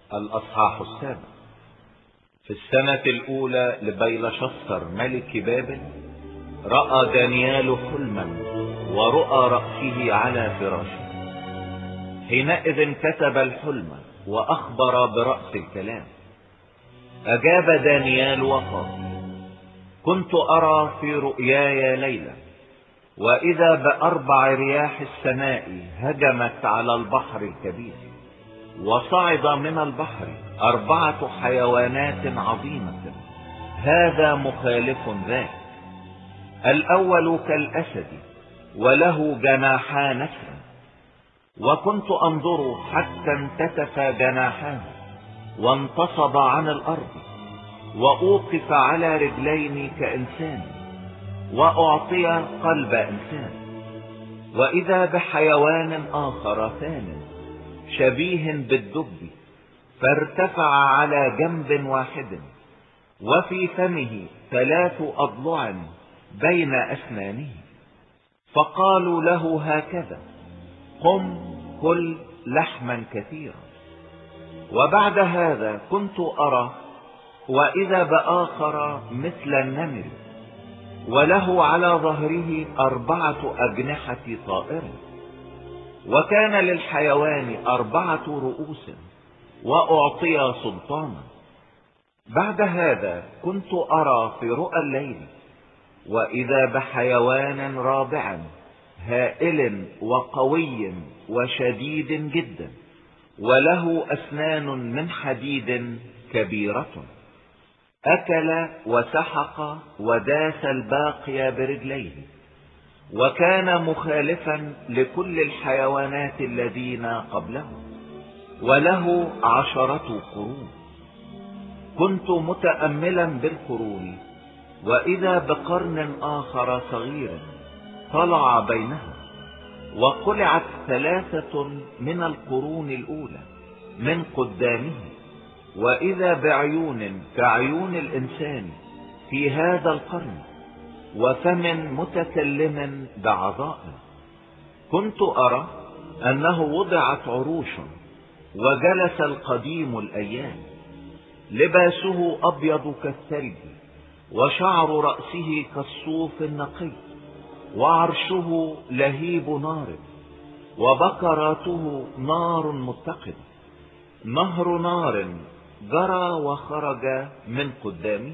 الأصحاح السابع. في السنة الأولى لبيلشسر ملك بابل رأى دانيال حلما ورؤى رأسه على فراشه. حينئذ كتب الحلم وأخبر برأس الكلام. أجاب دانيال وقال: كنت أرى في رؤياي ليلة، وإذا بأربع رياح السماء هجمت على البحر الكبير، وصعد من البحر 4 حيوانات عظيمة، هذا مخالف ذاك. الأول كالأسد وله جناحا نسر، وكنت أنظر حتى انتتف جناحاه وانتصب عن الأرض، وأوقف على رجلين كإنسان، وأعطي قلب إنسان. وإذا بحيوان آخر ثانٍ شبيه بالدب، فارتفع على جنب واحد، وفي فمه 3 أضلع بين أسنانه. فقالوا له هكذا: قم كل لحما كثيرا. وبعد هذا كنت أرى وإذا بآخر مثل النمر، وله على ظهره 4 أجنحة طائر، وكان للحيوان 4 رؤوس، وأعطي سلطانا. بعد هذا كنت أرى في رؤى الليل وإذا بحيوان رابع هائل وقوي وشديد جدا، وله أسنان من حديد كبيرة، أكل وسحق وداس الباقي برجليه، وكان مخالفا لكل الحيوانات الذين قبله، وله 10 قرون. كنت متأملا بالقرون، وإذا بقرن آخر صغير طلع بينها، وقلعت 3 من القرون الأولى من قدامه، وإذا بعيون كعيون الإنسان في هذا القرن، وفم متكلم بعظاء. كنت أرى أنه وضعت عروش، وجلس القديم الأيام، لباسه أبيض كالثلج، وشعر رأسه كالصوف النقي، وعرشه لهيب نار، وبكراته نار متقد. نهر نار جرى وخرج من قدامه،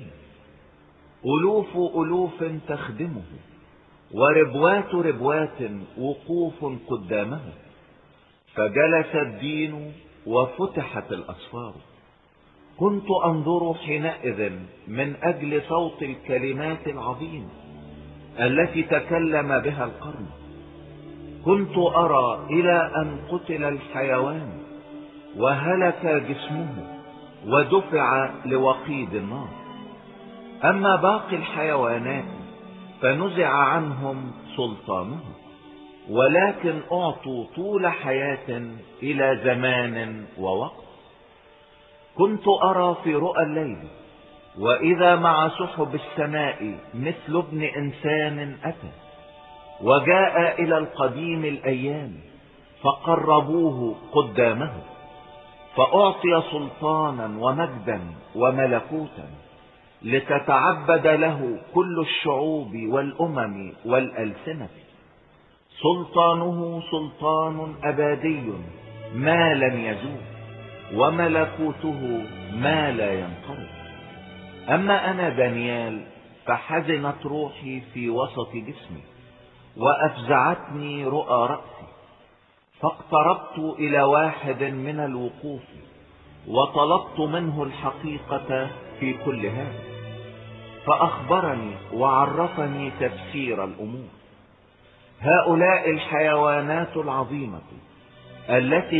ألوف تخدمه، وربوات وقوف قدامه. فجلس الدين وفتحت الأسفار. كنت أنظر حينئذ من أجل صوت الكلمات العظيمة التي تكلم بها القرن. كنت أرى إلى أن قتل الحيوان وهلك جسمه ودفع لوقيد النار. أما باقي الحيوانات فنزع عنهم سلطانهم، ولكن أعطوا طول حياة إلى زمان ووقت. كنت أرى في رؤى الليل وإذا مع سحب السماء مثل ابن إنسان أتى، وجاء إلى القديم الأيام، فقربوه قدامه، فأعطي سلطانا ومجدا وملكوتا، لتتعبد له كل الشعوب والأمم والألسنة. سلطانه سلطان أبدي ما لن يزول، وملكوته ما لا ينقرض. أما أنا دانيال فحزنت روحي في وسط جسمي، وأفزعتني رؤى رأسي. فاقتربت إلى واحد من الوقوف، وطلبت منه الحقيقة في كل هذا، فأخبرني وعرفني تفسير الأمور. هؤلاء الحيوانات العظيمة التي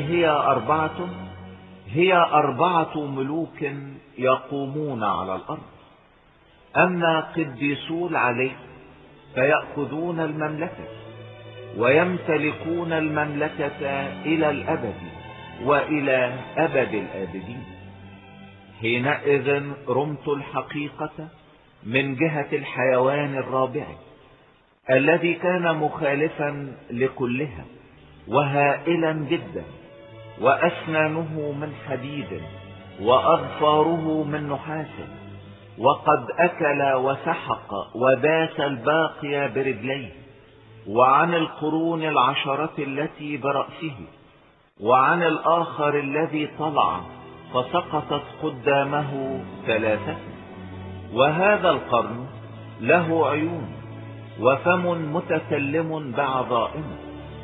هي 4 ملوك يقومون على الأرض. أما قديسو العلي فيأخذون المملكة، ويمتلكون المملكة إلى الأبد وإلى أبد الآبدين. حينئذ رمت الحقيقة من جهة الحيوان الرابع الذي كان مخالفا لكلها وهائلا جدا، وأسنانه من حديد، وأظفاره من نحاس، وقد أكل وسحق وداس الباقي برجليه، وعن القرون 10 التي برأسه، وعن الآخر الذي طلع فسقطت قدامه 3. وهذا القرن له عيون وفم متكلم بعظائمه،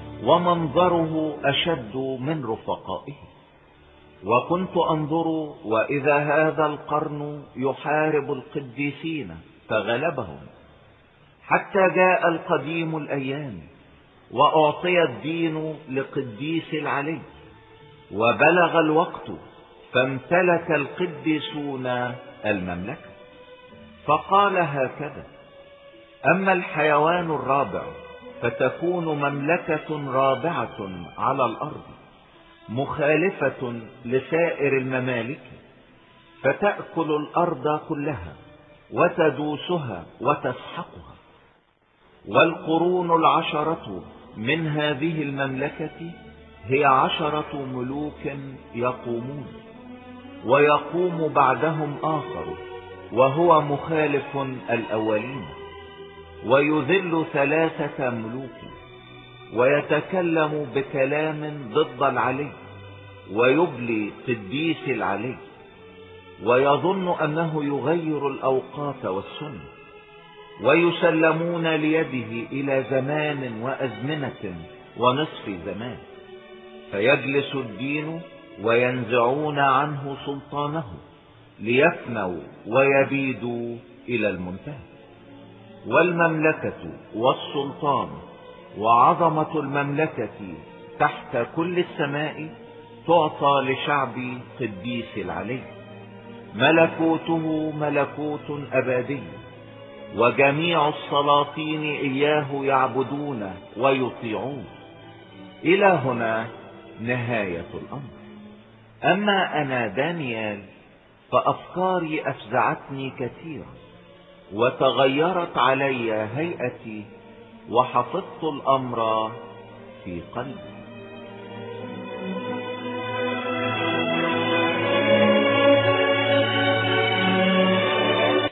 ومنظره أشد من رفقائه. وكنت أنظر وإذا هذا القرن يحارب القديسين فغلبهم، حتى جاء القديم الأيام وأعطي الدين لقديس العلي، وبلغ الوقت فامتلك القديسون المملكة. فقال هكذا: أما الحيوان الرابع فتكون مملكة رابعة على الأرض مخالفة لسائر الممالك، فتأكل الأرض كلها وتدوسها وتسحقها. والقرون 10 من هذه المملكة هي 10 ملوك يقومون، ويقوم بعدهم آخر وهو مخالف الأولين، ويذل 3 ملوك، ويتكلم بكلام ضد العلي، ويبلي قديس العلي، ويظن أنه يغير الأوقات والسنة، ويسلمون ليده إلى زمان وأزمنة ونصف زمان، فيجلس الدين وينزعون عنه سلطانه ليفنوا ويبيدوا إلى المنتهى. والمملكة والسلطان وعظمة المملكة تحت كل السماء تعطى لشعب قديس العلي. ملكوته ملكوت أبدي، وجميع السلاطين إياه يعبدون ويطيعون. إلى هنا نهاية الأمر. أما أنا دانيال فأفكاري أفزعتني كثيرا، وتغيرت علي هيئتي، وحفظت الأمر في قلبي.